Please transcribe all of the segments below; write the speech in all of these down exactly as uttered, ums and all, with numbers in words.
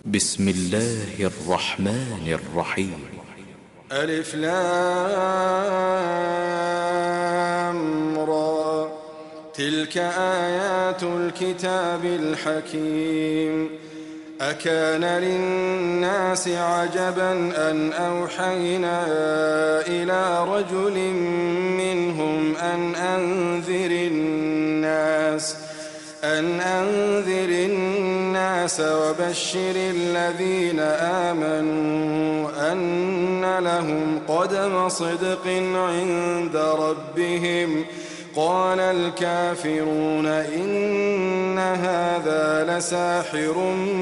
بسم الله الرحمن الرحيم. ألف لام را، تلك آيات الكتاب الحكيم. أكان للناس عجبا أن أوحينا إلى رجل منهم أن أنذر الناس أن أنذر الناس وبشر الذين آمنوا أن لهم قدم صدق عند ربهم. قال الكافرون إن هذا لساحر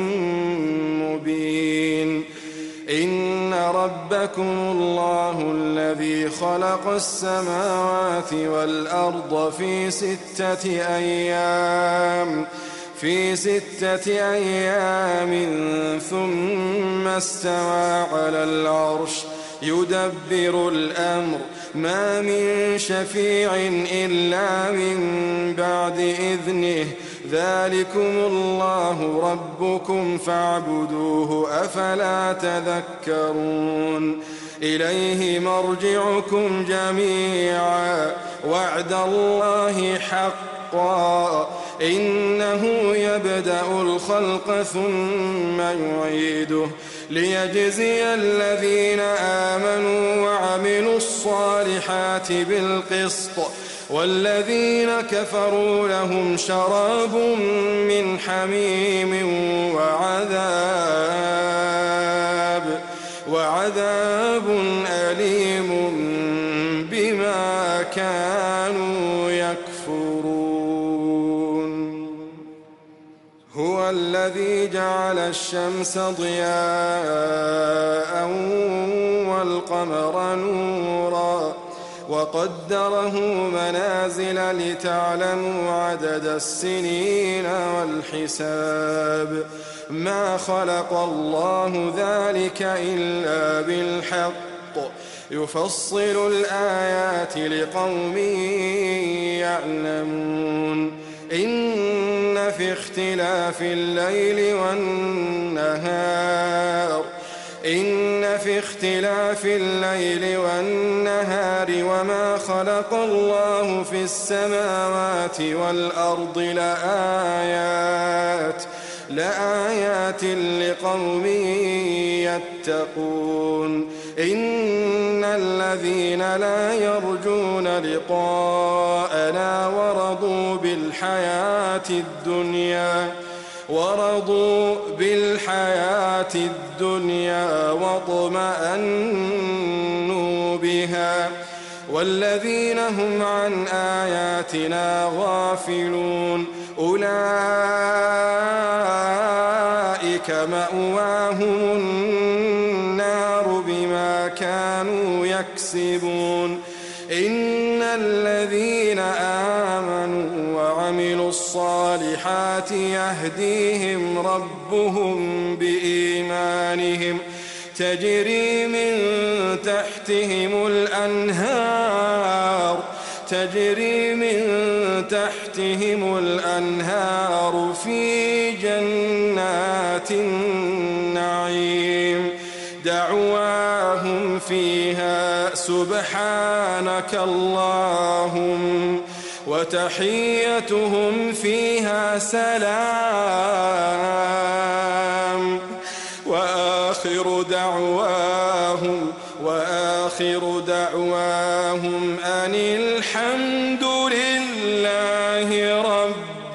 مبين. إن ربكم الله الذي خلق السماوات والأرض في ستة أيام في ستة أيام ثم استوى على العرش يدبر الأمر ما من شفيع إلا من بعد إذنه. ذلكم الله ربكم فاعبدوه أفلا تذكرون. إليه مرجعكم جميعا وعد الله حقا إنه يبدأ الخلق ثم يعيده ليجزي الذين آمنوا وعملوا الصالحات بالقسط والذين كفروا لهم شراب من حميم وعذاب وعذاب أليم بما كانوا يكفرون. هو الذي جعل الشمس ضياء والقمر نورا وقدره منازل لتعلموا عدد السنين والحساب. ما خلق الله ذلك إلا بالحق يفصل الآيات لقوم يعلمون. إن في اختلاف الليل والنهار إن في اختلاف الليل والنهار وما خلق الله في السماوات والأرض لآيات لآيات لقوم يتقون. إن الذين لا يرجون لقاءنا ورضوا بالحياة الدنيا ورضوا بالحياة الدنيا واطمأنوا بها والذين هم عن آياتنا غافلون أولئك مأواهم النار بما كانوا يكسبون. إن الذين آمنوا وعملوا الصالحات يهديهم ربهم بإيمانهم تجري من تحتهم الأنهار تجري من تحتهم الأنهار في جنات النعيم. دعواهم فيها سبحانك اللهم وتحيتهم فيها سلام وآخر دعواهم وآخر دعواهم أن الحمد لله رب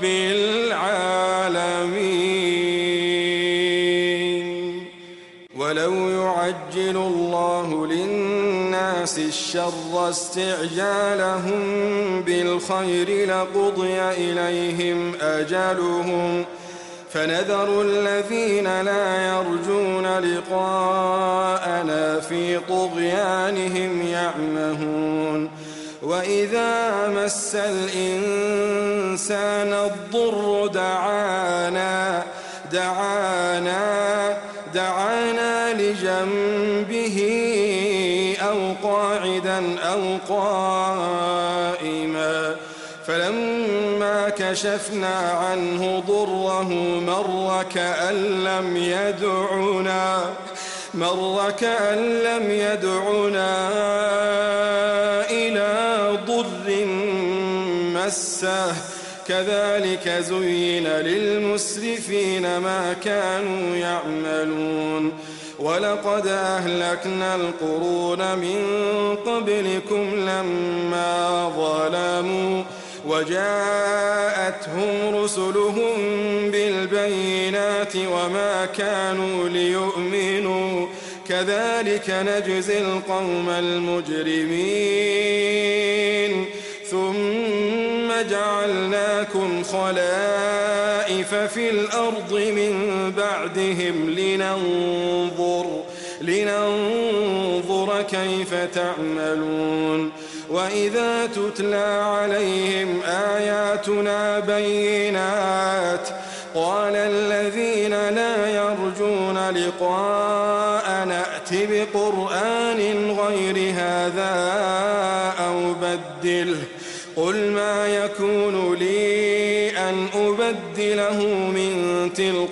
العالمين. ولو يعجل الله للناس الشر استعجالهم بالخير لقضي إليهم أجلهم فنذر الذين لا يرجون لقاءنا في طغيانهم يعمهون. وإذا مس الإنسان الضر دعانا دعانا دعانا لجنبه أو قاعدا أو قائما فلما كان كشفنا عنه ضره مر كأن لم يدعنا مر كأن لم يدعنا إلى ضر مسه كذلك زين للمسرفين ما كانوا يعملون ولقد أهلكنا القرون من قبلكم لما ظلموا وجاءتهم رسلهم بالبينات وما كانوا ليؤمنوا كذلك نجزي القوم المجرمين ثم جعلناكم خلائف في الأرض من بعدهم لننظر لننظر كيف تعملون وإذا تتلى عليهم آياتنا بينات قال الذين لا يرجون لقاءنا ائت بقرآن غير هذا أو بدله قل ما يكون لي أن أبدله من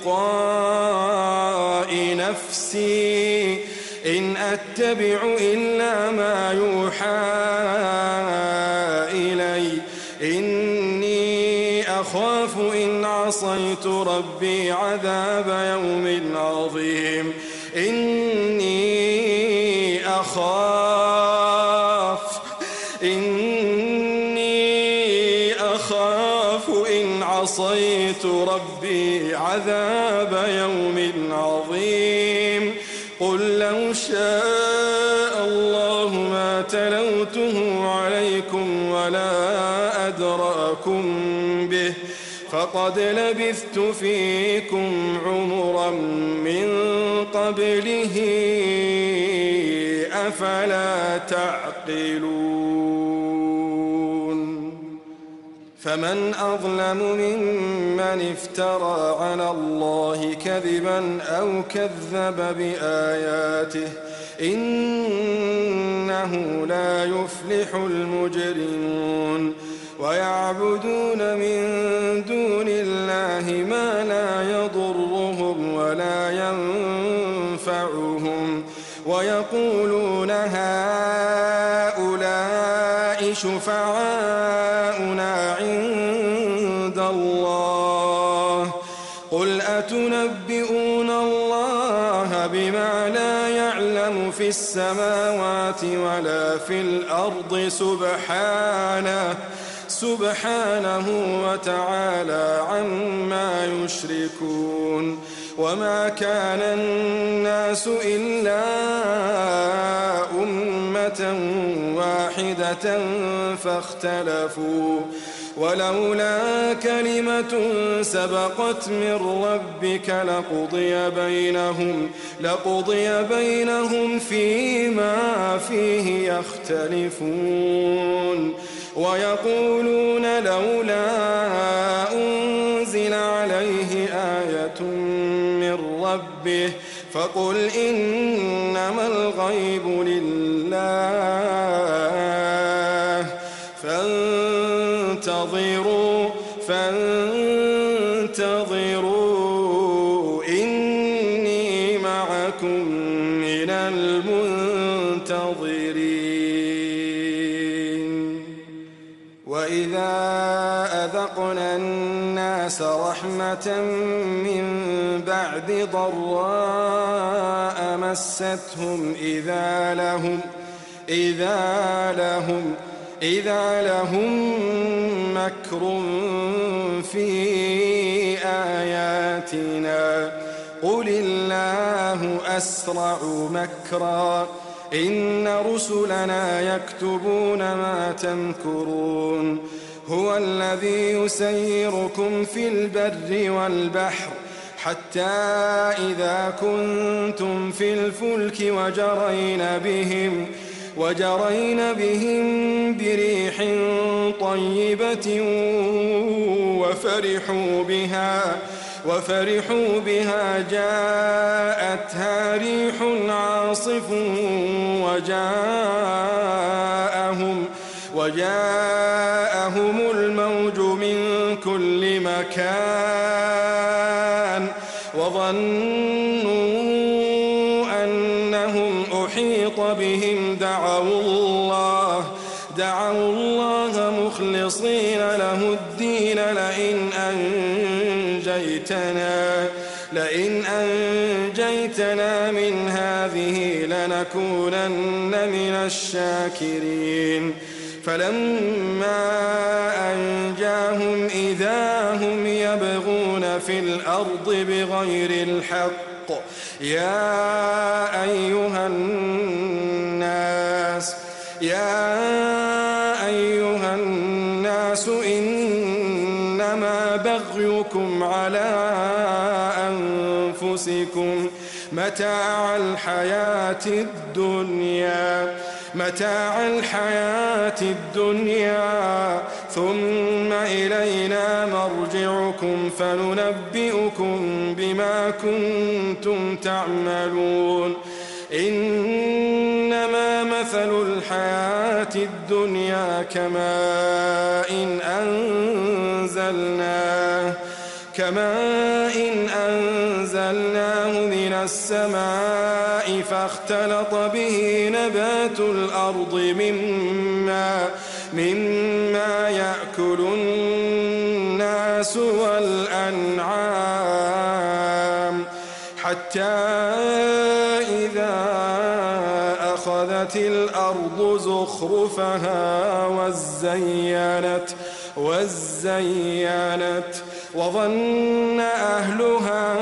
تلقاء نفسي إن أتبع إلا ما يوحى إلي إني أخاف إن عصيت ربي عذاب يوم عظيم إني أخاف إني أخاف إن عصيت ربي عذاب يوم عظيم قل لو شاء الله ما تلوته عليكم ولا أدراكم به فقد لبثت فيكم عمرا من قبله أفلا تعقلون فمن أظلم ممن افترى على الله كذبا أو كذب بآياته إنه لا يفلح المجرمون ويعبدون من دون الله ما لا يضرهم ولا ينفعهم ويقولون هؤلاء شفعاؤنا عند الله قل أتنبئون الله بما لا يعلم في السماوات ولا في الأرض سبحانه سبحانه وتعالى عما يشركون وما كان الناس إلا أمة واحدة فاختلفوا ولولا كلمة سبقت من ربك لقضي بينهم لقضي بينهم فيما فيه يختلفون ويقولون لولا أنزل عليه آية من ربه فقل إنما الغيب لله فانتظروا فانتظروا إني معكم من المنتظرين وإذا أذقنا الناس رحمة من بعد ضراء مستهم إذا لهم إذا لهم إذا لهم مكر في آياتنا قل الله أسرع مكرا إن رسلنا يكتبون ما تمكرون هو الذي يسيركم في البر والبحر حتى إذا كنتم في الفلك وجرين بهم وجرين بهم بريح طيبة وفرحوا بها وفرحوا بها جاءتها ريح عاصف وجاءهم وجاءهم الموج من كل مكان وظنوا أنهم أحيط بهم دعوا الله دعوا الله مخلصين له الدين لئن أنجيتنا لئن أنجيتنا من هذه لنكونن من الشاكرين فلما أنجاهم إذا هم يبغون في الأرض بغير الحق يا أيها الناس يا أيها الناس إنما بغيكم على أنفسكم متاع الحياة الدنيا متاع الحياة الدنيا ثم إلينا مرجعكم فننبئكم بما كنتم تعملون إنما مثل الحياة الدنيا كماء إن أنزلناه كماء إن أنزلناه من السماء فاختلط به نبات الأرض مما مما يأكل الناس والأنعام حتى إذا أخذت الأرض زخرفها وزينت وزينت وظن أهلها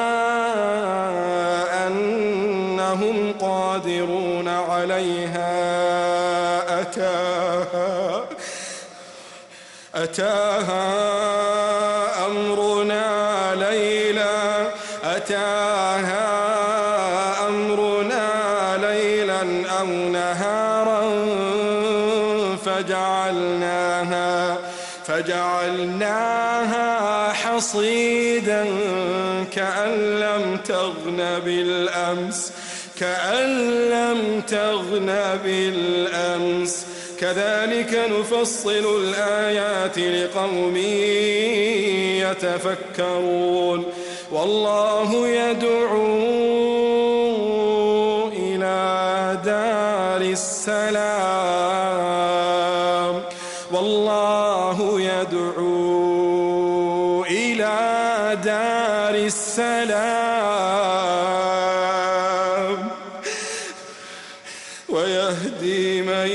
أنهم قادرون عليها أتاها أتاها أمرنا ليلا أتاها أمرنا ليلا أو نهارا فجعلناها فجعلناها حصيدا كأن لم تغن بالأمس كأن لم تغن بالأمس كذلك نفصل الآيات لقوم يتفكرون والله يدعو إلى دار السلام والله يدعو إلى دار السلام ويهدي من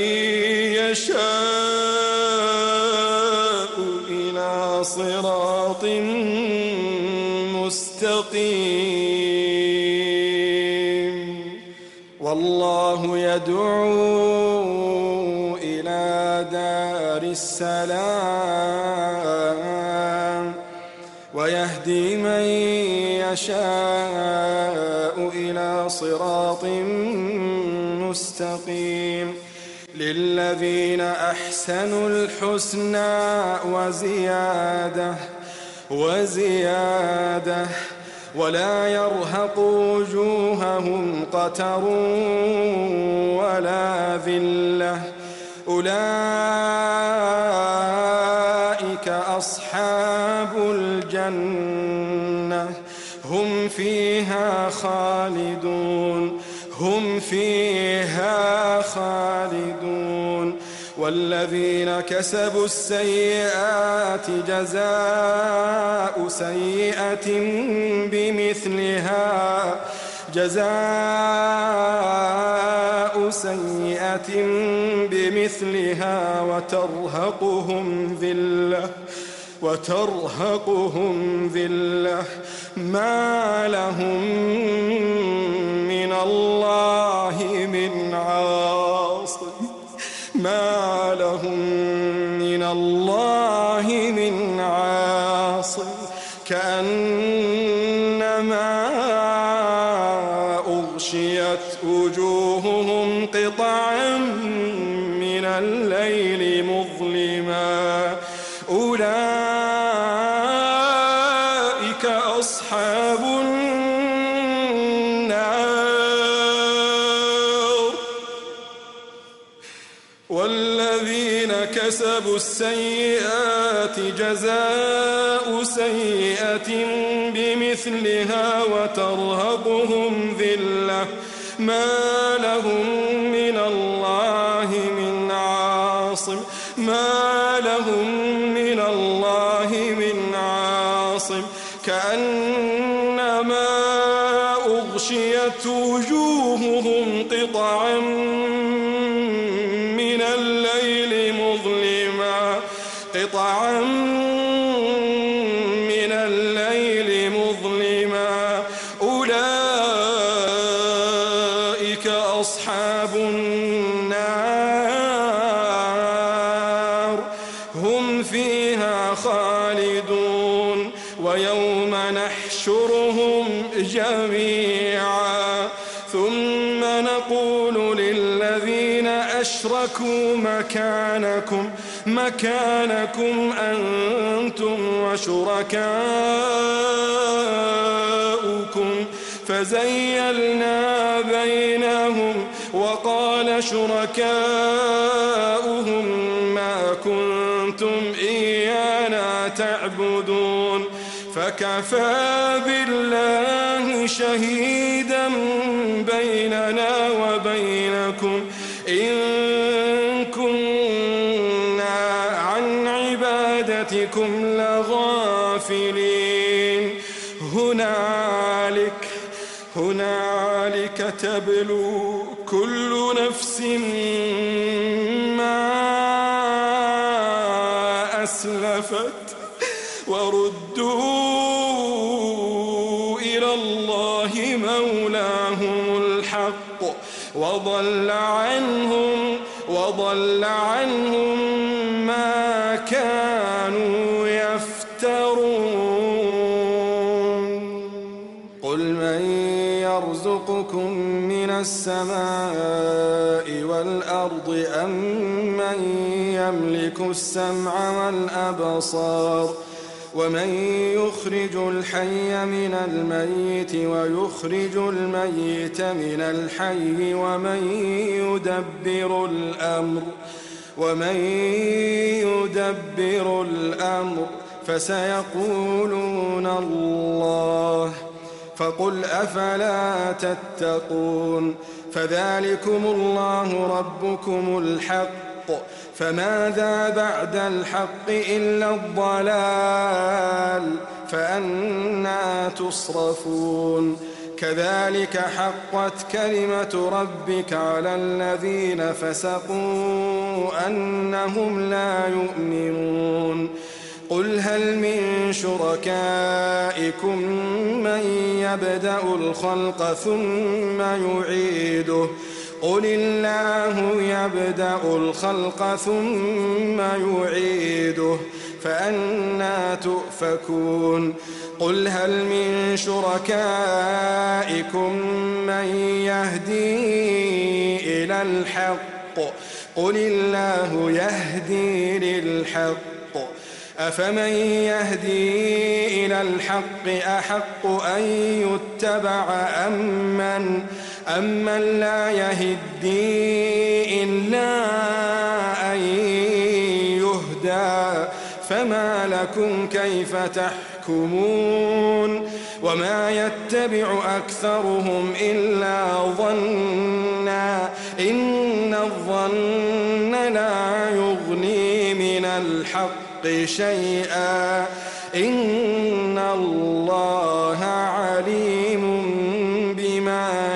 يشاء إلى صراط مستقيم والله يدعو إلى دار السلام ويهدي من يشاء إلى صراط مستقيم للذين أحسنوا الحسنى وزيادة وزيادة ولا يرهق وجوههم قتر ولا ذلة أولئك أصحاب الجنة هم فيها خالدون هم فيها خالدون والذين كسبوا السيئات جزاء سيئة بمثلها جزاء سيئة بمثلها وترهقهم ذلة وترهقهم ذلة ما لهم من الله من عاصم ما لهم من الله من عاصم كأنما أغشيت وجوههم قطعا من الليل مظلما أولئك أصحاب النار والذين كسبوا السيئات جزاء سيئة بمثلها وترهقهم ذلة ما لهم من الله من عاصم ما لهم من الله من عاصم كأنما أغشيت وجوههم قطعا من الليل مظلما قطعا من الليل مظلما أولئك أصحاب النار هم فيها خالدون ويوم نحشرهم جميعا ثم نقول للذين أشركوا مكانكم مكانكم أنتم وشركاؤكم فزيلنا بينهم وقال شركاؤهم ما كنتم إيانا تعبدون فكفى بالله شهيدا بيننا وبينكم إن كنا عن عبادتكم لغافلين هنالك هنالك تبلو كل نفس ما أسلفت وردوا إلى الله مولاهم الحق وضل عنهم وضل عنهم ما كانوا يفترون قل من يرزقكم من السماء والأرض أم من يملك السمع والأبصار ومن يخرج الحي من الميت ويخرج الميت من الحي ومن يدبر الأمر ومن يدبر الأمر فسيقولون الله فقل أفلا تتقون فذلكم الله ربكم الحق فماذا بعد الحق إلا الضلال فأنى تصرفون كذلك حقت كلمة ربك على الذين فسقوا أنهم لا يؤمنون قل هل من شركائكم من يبدأ الخلق ثم يعيده قل الله يبدأ الخلق ثم يعيده فأنى تؤفكون قل هل من شركائكم من يهدي إلى الحق قل الله يهدي للحق أفمن يهدي إلى الحق أحق أن يتبع أمن أمن لا يهدي إلا أن يهدى فما لكم كيف تحكمون وما يتبع أكثرهم إلا ظنا إن الظن لا يغني من الحق شيئا إن الله عليم بما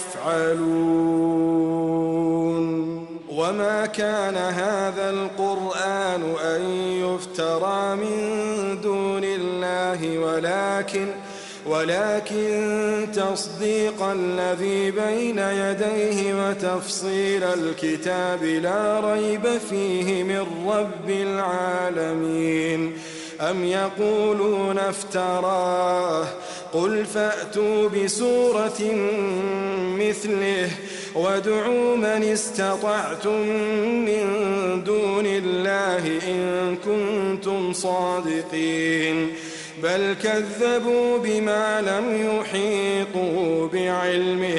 يفعلون وما كان هذا القرآن أن يفترى من دون الله ولكن ولكن تصديق الذي بين يديه وتفصيل الكتاب لا ريب فيه من رب العالمين أم يقولون افتراه قل فأتوا بسورة مثله وادعوا من استطعتم من دون الله إن كنتم صادقين بل كذبوا بما لم يحيطوا بعلمه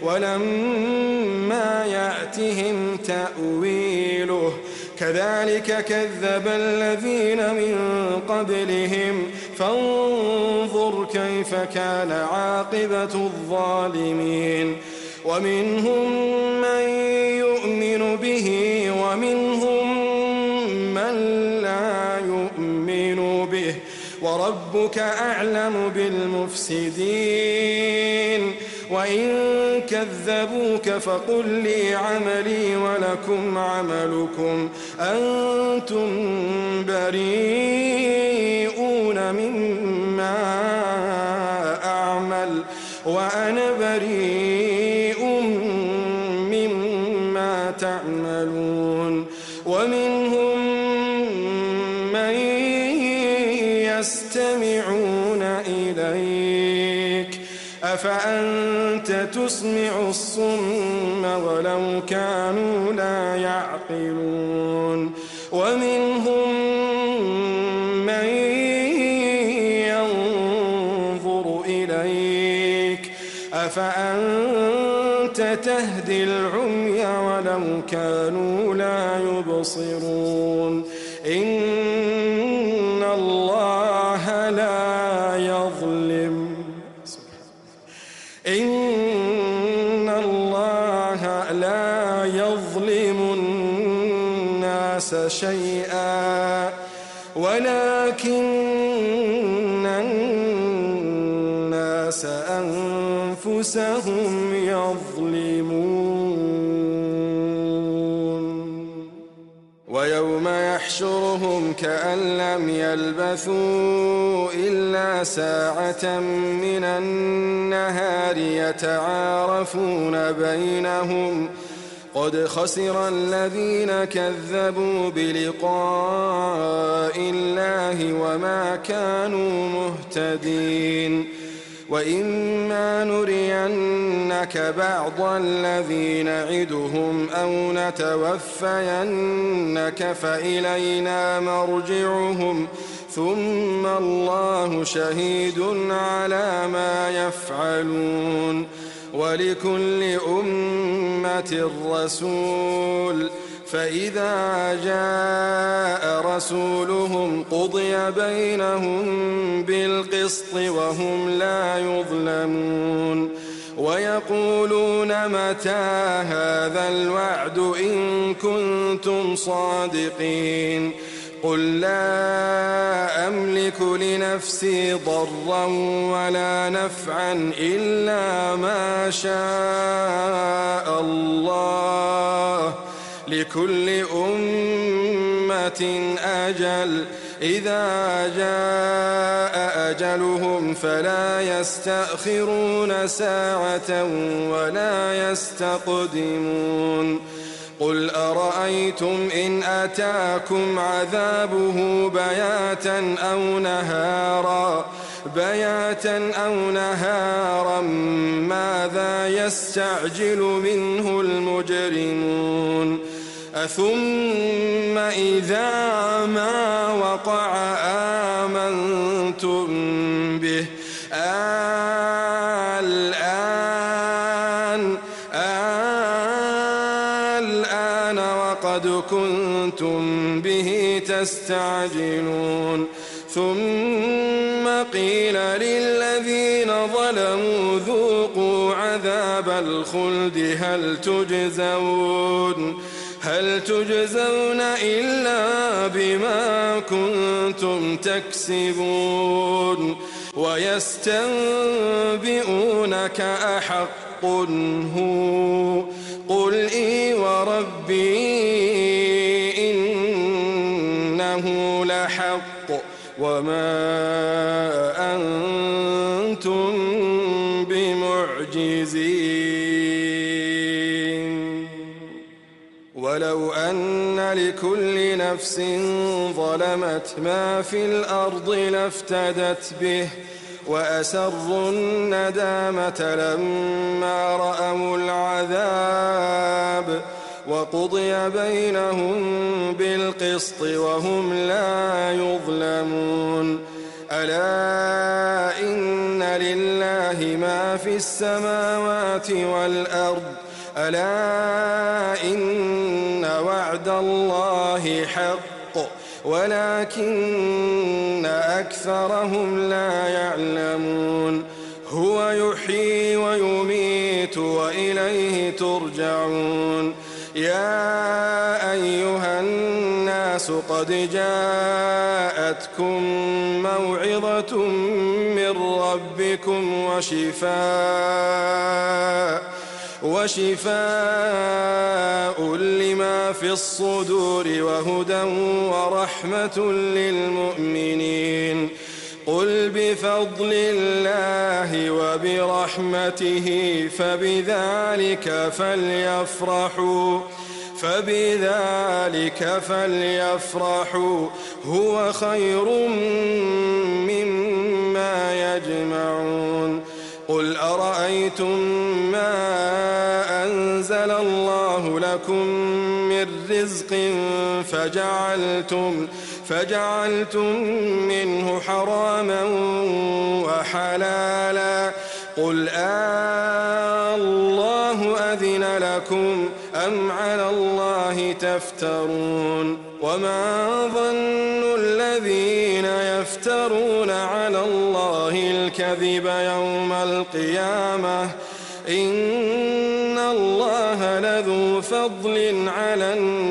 ولما يأتهم تأويله كذلك كذب الذين من قبلهم فانظر كيف كان عاقبة الظالمين ومنهم من يؤمن به ومنهم من لا يؤمن به وربك أعلم بالمفسدين وإن كذبوك فقل لي عملي ولكم عملكم أنتم بريئون مما أعمل وأنا بريء مما تعملون ومنهم من يستمعون إليك أفأنت تسمع الصم ولو كانوا لا يعقلون ومنهم من ينظر إليك أفأنت تهدي العمي ولو كانوا لا يبصرون إن الله لا يظلم إن الله لا يظلم الناس شيئا ولكن الناس أنفسهم يظلمون ويوم يحشرهم كأن لم يلبثوا إلا ساعة من النهار يتعارفون بينهم قد خسر الذين كذبوا بلقاء الله وما كانوا مهتدين وإما نرينك بعض الذي نعدهم أو نتوفينك فإلينا مرجعهم ثم الله شهيد على ما يفعلون ولكل أمة رسول فإذا جاء رسولهم قضي بينهم بالقسط وهم لا يظلمون ويقولون متى هذا الوعد إن كنتم صادقين قل لا أملك لنفسي ضرا ولا نفعا إلا ما شاء الله لكل أمة أجل إذا جاء أجلهم فلا يستأخرون ساعة ولا يستقدمون قل أرأيتم إن أتاكم عذابه بياتا أو نهارا بياتا أو نهارا ماذا يستعجل منه المجرمون أثم إذا ما وقع آمنتم به الآن الآن وقد كنتم به تستعجلون ثم قيل للذين ظلموا ذوقوا عذاب الخلد هل تجزون هل تجزون إلا بما كنتم تكسبون ويستنبئونك أحق هو قل إي وربي إنه لحق وما أنتم بمعجزين ولو أن لكل نفس ظلمت ما في الأرض لافتدت به وأسروا الندامة لما رأوا العذاب وقضي بينهم بالقسط وهم لا يظلمون ألا إن لله ما في السماوات والأرض ألا إن وعد الله حق ولكن أكثرهم لا يعلمون هو يحيي ويميت وإليه ترجعون يا أيها الناس قد جاءتكم موعظة من ربكم وشفاء وشفاء لما في الصدور وهدى ورحمة للمؤمنين قل بفضل الله وبرحمته فبذلك فليفرحوا فبذلك فليفرحوا هو خير مما يجمعون قل أرأيتم ما أنزل الله لكم من رزق فجعلتم فجعلتم منه حراما وحلالا قل الله أذن لكم أم على الله تفترون وما ظن الذين يفترون على الله الكذب يوم القيامة إن الله لذو فضل على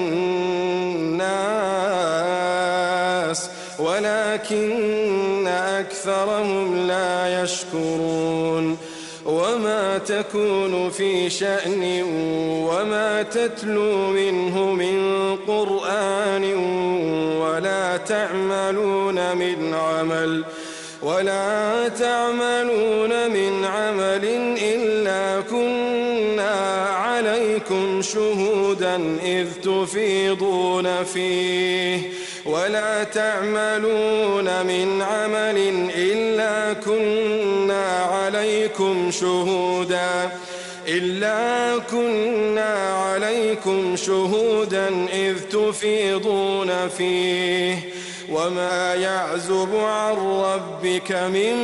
الناس ولكن أكثرهم لا يشكرون وما تكون في شأن وما تتلو منه من قرآن ولا تعملون من عمل ولا تعملون من عمل إلا كنا عليكم شهودا إذ تفيضون فيه ولا تعملون من عمل إلا كنا عليكم شهودا إلا كنا عليكم شهودا إذ تفيضون فيه وما يعزب عن ربك من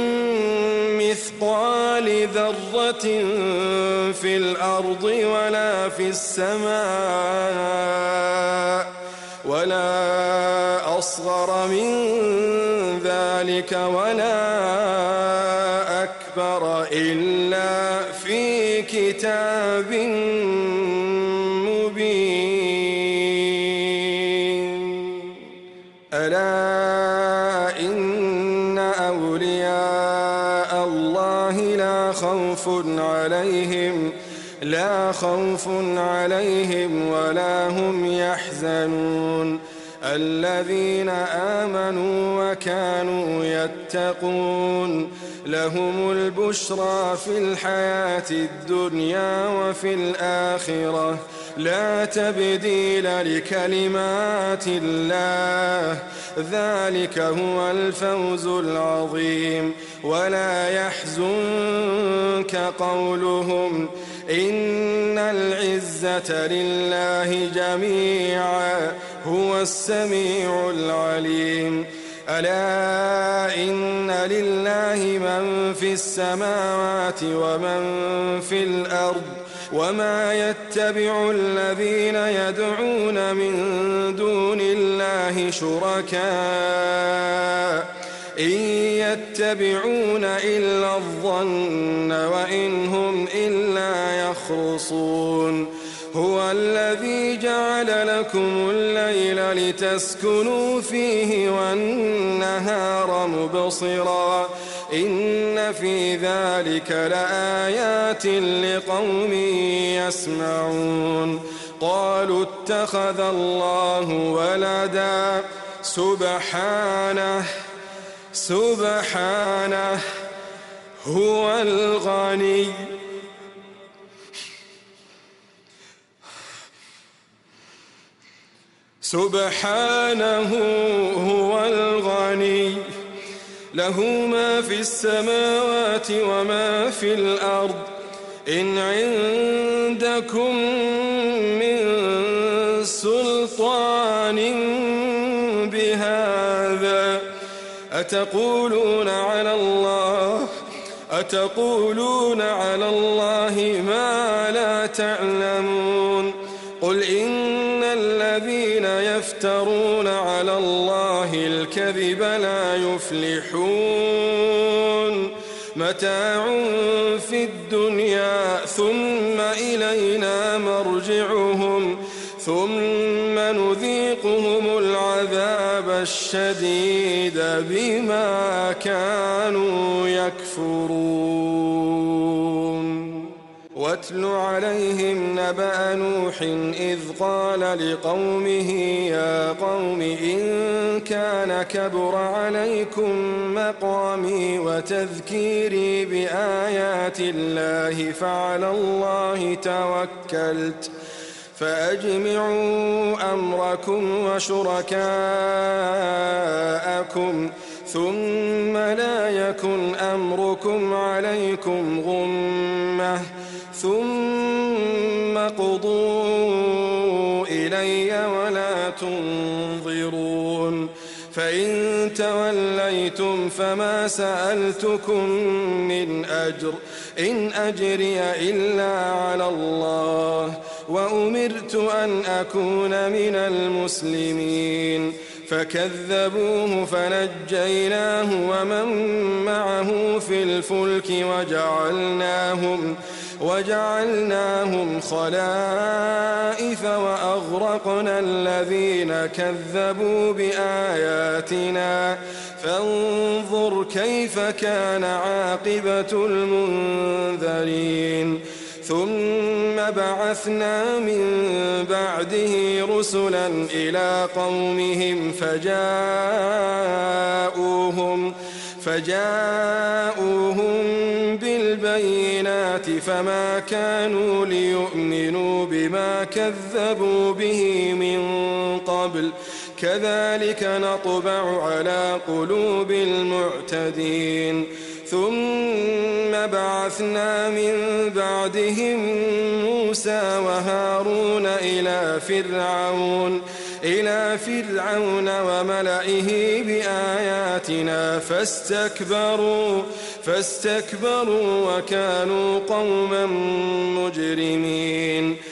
مثقال ذرة في الأرض ولا في السماء ولا أصغر من ذلك ولا أكبر إلا في كتاب مبين ألا إن أولياء الله لا خوف عليهم لا خوف عليهم ولا هم يحزنون الذين آمنوا وكانوا يتقون لهم البشرى في الحياة الدنيا وفي الآخرة لا تبديل لكلمات الله ذلك هو الفوز العظيم ولا يحزنك قولهم إن العزة لله جميعا هو السميع العليم ألا إن لله من في السماوات ومن في الأرض وما يتبع الذين يدعون من دون الله شركاء إن يتبعون إلا الظن وإن هم إلا يخرصون هو الذي جعل لكم الليل لتسكنوا فيه والنهار مبصرا إن في ذلك لآيات لقوم يسمعون قالوا اتخذ الله ولدا سبحانه سبحانه هو الغني سبحانه هو الغني له ما في السماوات وما في الأرض إن عندكم من سلطان بهذا أتقولون على الله أتقولون على الله ما لا تعلمون قل إن الذين يفترون على الله يصلحون متاع في الدنيا ثم إلينا مرجعهم ثم نذيقهم العذاب الشديد بما كانوا يكفرون واتل عليهم نبأ نوح إذ قال لقومه يا قوم إن كان كبر عليكم مقامي وتذكيري بآيات الله فعلى الله توكلت فأجمعوا أمركم وشركاءكم ثم لا يكن أمركم عليكم غمة ثم قضوا إلي ولا تنظرون فإن توليتم فما سألتكم من أجر إن أجري إلا على الله وأمرت أن أكون من المسلمين فكذبوه فنجيناه ومن معه في الفلك وجعلناهم وجعلناهم خلائف وأغرقنا الذين كذبوا بآياتنا فانظر كيف كان عاقبة المنذرين ثم بعثنا من بعده رسلا إلى قومهم فجاءوهم فجاءوهم بالبينات فما كانوا ليؤمنوا بما كذبوا به من قبل كذلك نطبع على قلوب المعتدين ثم بعثنا من بعدهم موسى وهارون إلى فرعون إلى فرعون وملئه بآياتنا فاستكبروا فاستكبروا وكانوا قوما مجرمين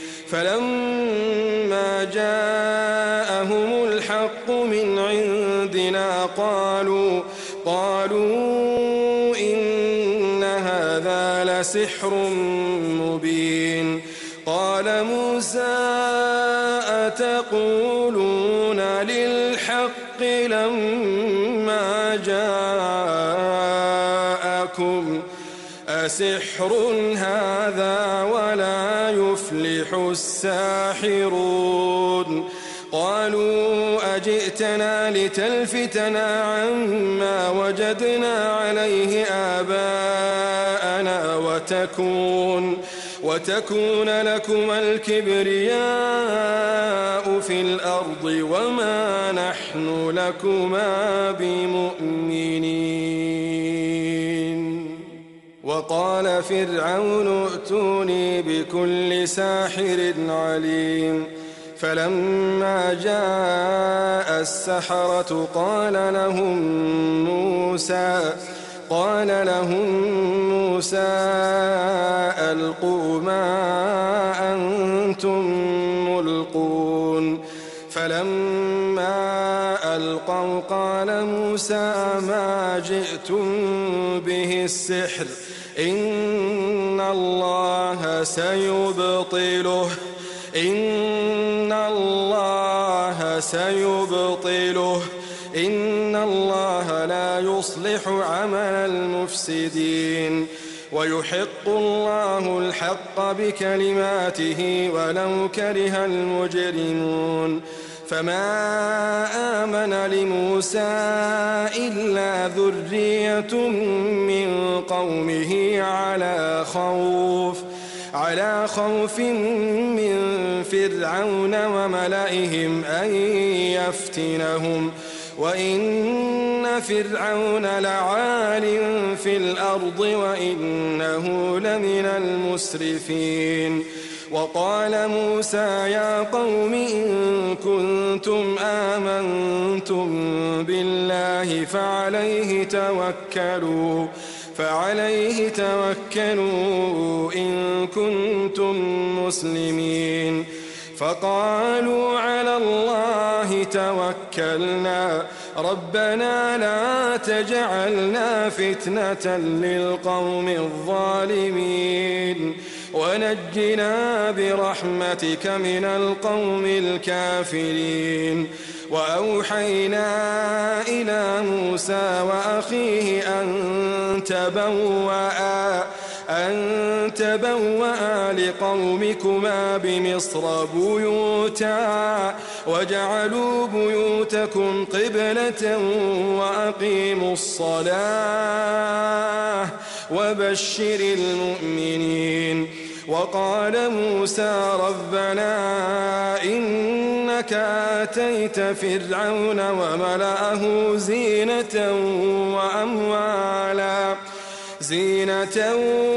فلما جاءهم الحق من عندنا قالوا قالوا إن هذا لسحر مبين قال موسى أتقولون للحق لما جاءكم أسحر هذا ولا يفلح الساحرون قالوا أجئتنا لتلفتنا عما وجدنا عليه آباءنا وتكون وتكون لكما الكبرياء في الأرض وما نحن لكما بمؤمنين وقال فرعون ائتوني بكل ساحر عليم فلما جاء السحرة قال لهم موسى قال لهم موسى ألقوا ما أنتم ملقون فلما ألقوا قال موسى ما جئتم به السحر إن الله سيبطله إن الله سيبطله إن الله لا يصلح عمل المفسدين ويحق الله الحق بكلماته ولو كره المجرمون فما آمن لموسى إلا ذرية من قومه على خوف على خوف من فرعون وملئهم أن يفتنهم وإن فرعون لعال في الأرض وإنه لمن المسرفين وقال موسى يا قوم إن كنتم آمنتم بالله فعليه توكلوا فعليه توكلوا إن كنتم مسلمين فقالوا على الله توكلنا ربنا لا تجعلنا فتنة للقوم الظالمين ونجنا برحمتك من القوم الكافرين. وأوحينا إلى موسى وأخيه أن تبوأ أن تبوأ لقومكما بمصر بيوتا وجعلوا بيوتكم قبلة وأقيموا الصلاة وبشر المؤمنين. وقال موسى ربنا إنك آتيت فرعون وملأه زينة وأموالا زينة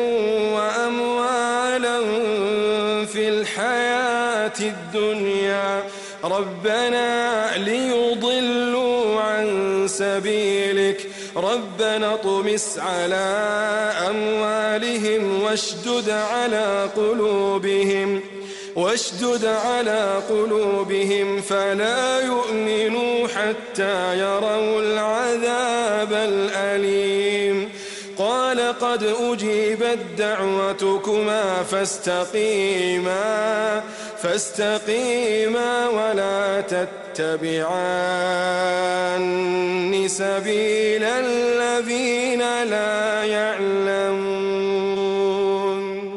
وأموالا في الحياة الدنيا ربنا ليضلوا عن سبيلك ربنا اطمس على أموالهم واشدد على قلوبهم واشدد على قلوبهم فلا يؤمنوا حتى يروا العذاب الأليم. قال قد أجيبت دعوتكما فاستقيما فاستقيما ولا تتبعان سبيل الذين لا يعلمون.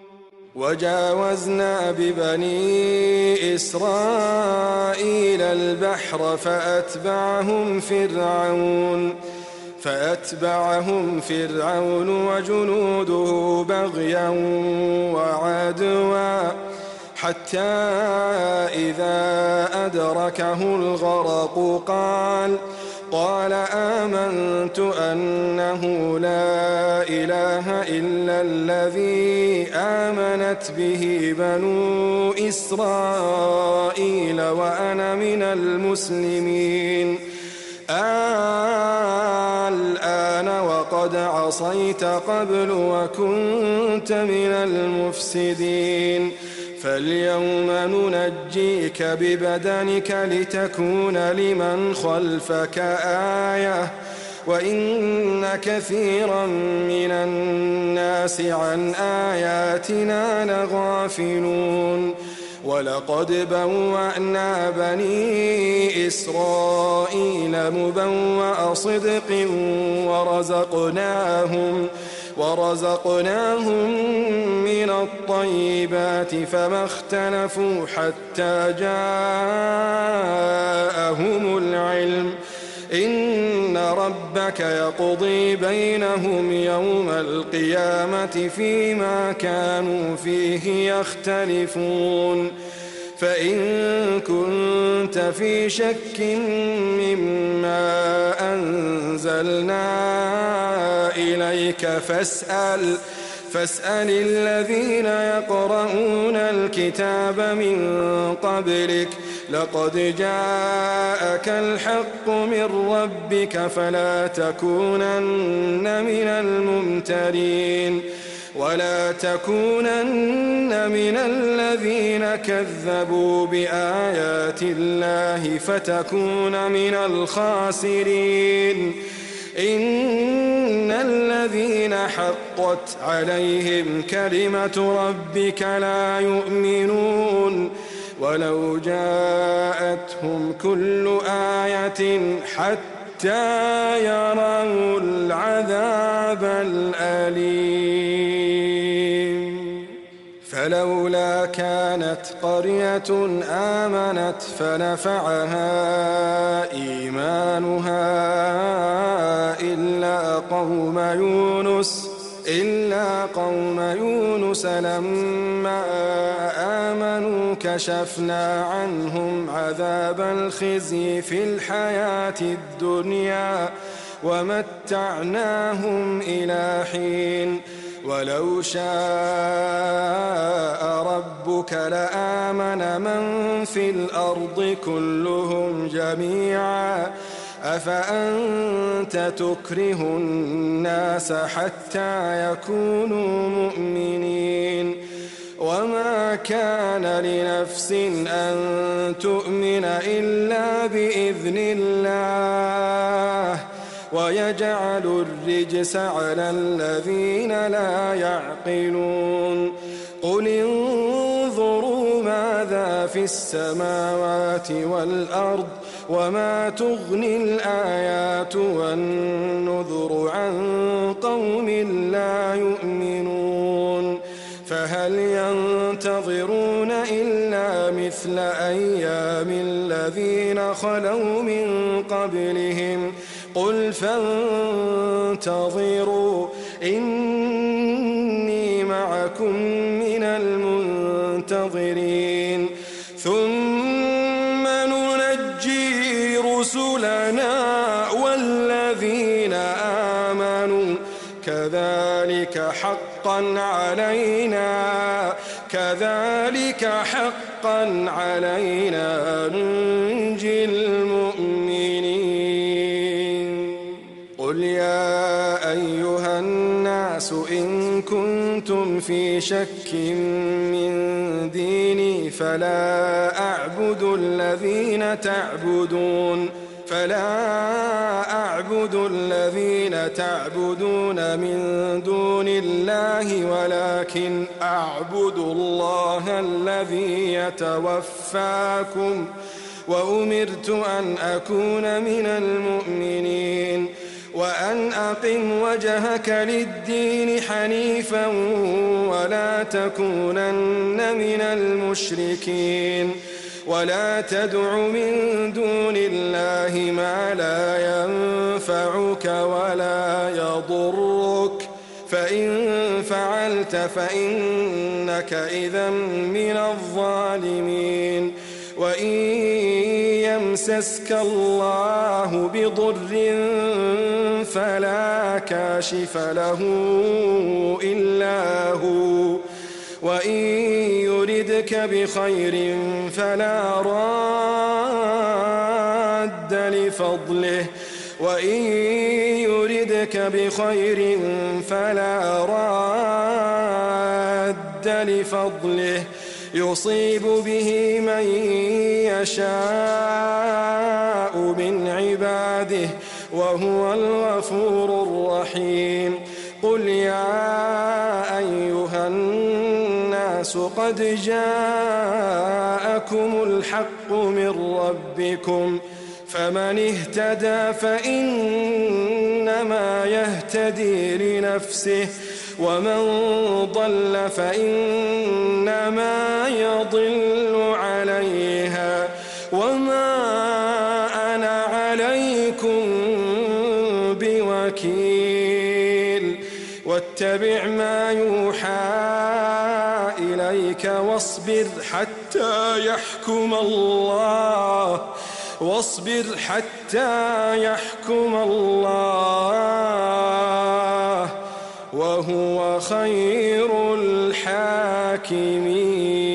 وجاوزنا ببني إسرائيل البحر فأتبعهم فرعون فأتبعهم فرعون وجنوده بغيا وعدوا حتى إذا أدركه الغرق قال قال آمنت أنه لا إله إلا الذي آمنت به بنو إسرائيل وأنا من المسلمين. الآن وقد عصيت قبل وكنت من المفسدين فاليوم ننجيك ببدنك لتكون لمن خلفك آية وإن كثيرا من الناس عن آياتنا لغافلون. ولقد بوأنا بني إسرائيل مبوأ صدق ورزقناهم ورزقناهم من الطيبات فما اختلفوا حتى جاءهم العلم إن ربك يقضي بينهم يوم القيامة فيما كانوا فيه يختلفون. فإن كنت في شك مما أنزلنا إليك فاسأل فاسأل الذين يقرؤون الكتاب من قبلك لقد جاءك الحق من ربك فلا تكونن من الممترين ولا تكونن من الذين كذبوا بآيات الله فتكون من الخاسرين. إن الذين حقت عليهم كلمة ربك لا يؤمنون ولو جاءتهم كل آية حتى يروا العذاب الأليم. فلولا كانت قرية آمنت فنفعها إيمانها إلا قوم يونس إلا قوم يونس لما آمنوا كشفنا عنهم عذاب الخزي في الحياة الدنيا ومتعناهم إلى حين ولو شاء ربك لآمن من في الأرض كلهم جميعا أفأنت تكره الناس حتى يكونوا مؤمنين وما كان لنفس أن تؤمن إلا بإذن الله ويجعل الرجس على الذين لا يعقلون قل انظروا ماذا في السماوات والأرض وما تغني الآيات والنذر عن قوم لا يؤمنون فهل ينتظرون إلا مثل أيام الذين خلوا من قبلهم قل فانتظروا إني معكم من المنتظرين ثم ننجي رسلنا والذين آمنوا كذلك حقا علينا كذلك حقا علينا ننجي المؤمنين قل يا أيها الناس إن كنتم في شك من ديني فلا أعبد الذين تعبدون فلا أعبد الذين تعبدون من دون الله ولكن أعبد الله الذي يتوفاكم وأمرت أن أكون من المؤمنين وأن أقم وجهك للدين حنيفا ولا تكونن من المشركين ولا تدع من دون الله ما لا ينفعك ولا يضرك فإن فعلت فإنك إذا من الظالمين وإن يمسسك الله بضر فلا كاشف له إلا هو وإن يردك بخير فلا راد لفضله وإن يردك بخير فلا راد لفضله يصيب به من يشاء من عباده وهو الغفور الرحيم قل يا أيها الناس قد جاءكم الحق من ربكم فمن اهتدى فإنما يهتدي لنفسه ومن ضل فإنما يضل عليها وما أنا عليكم بوكيل واتبع ما يوحى إليك واصبر حتى يحكم الله واصبر حتى يحكم الله وهو خير الحاكمين.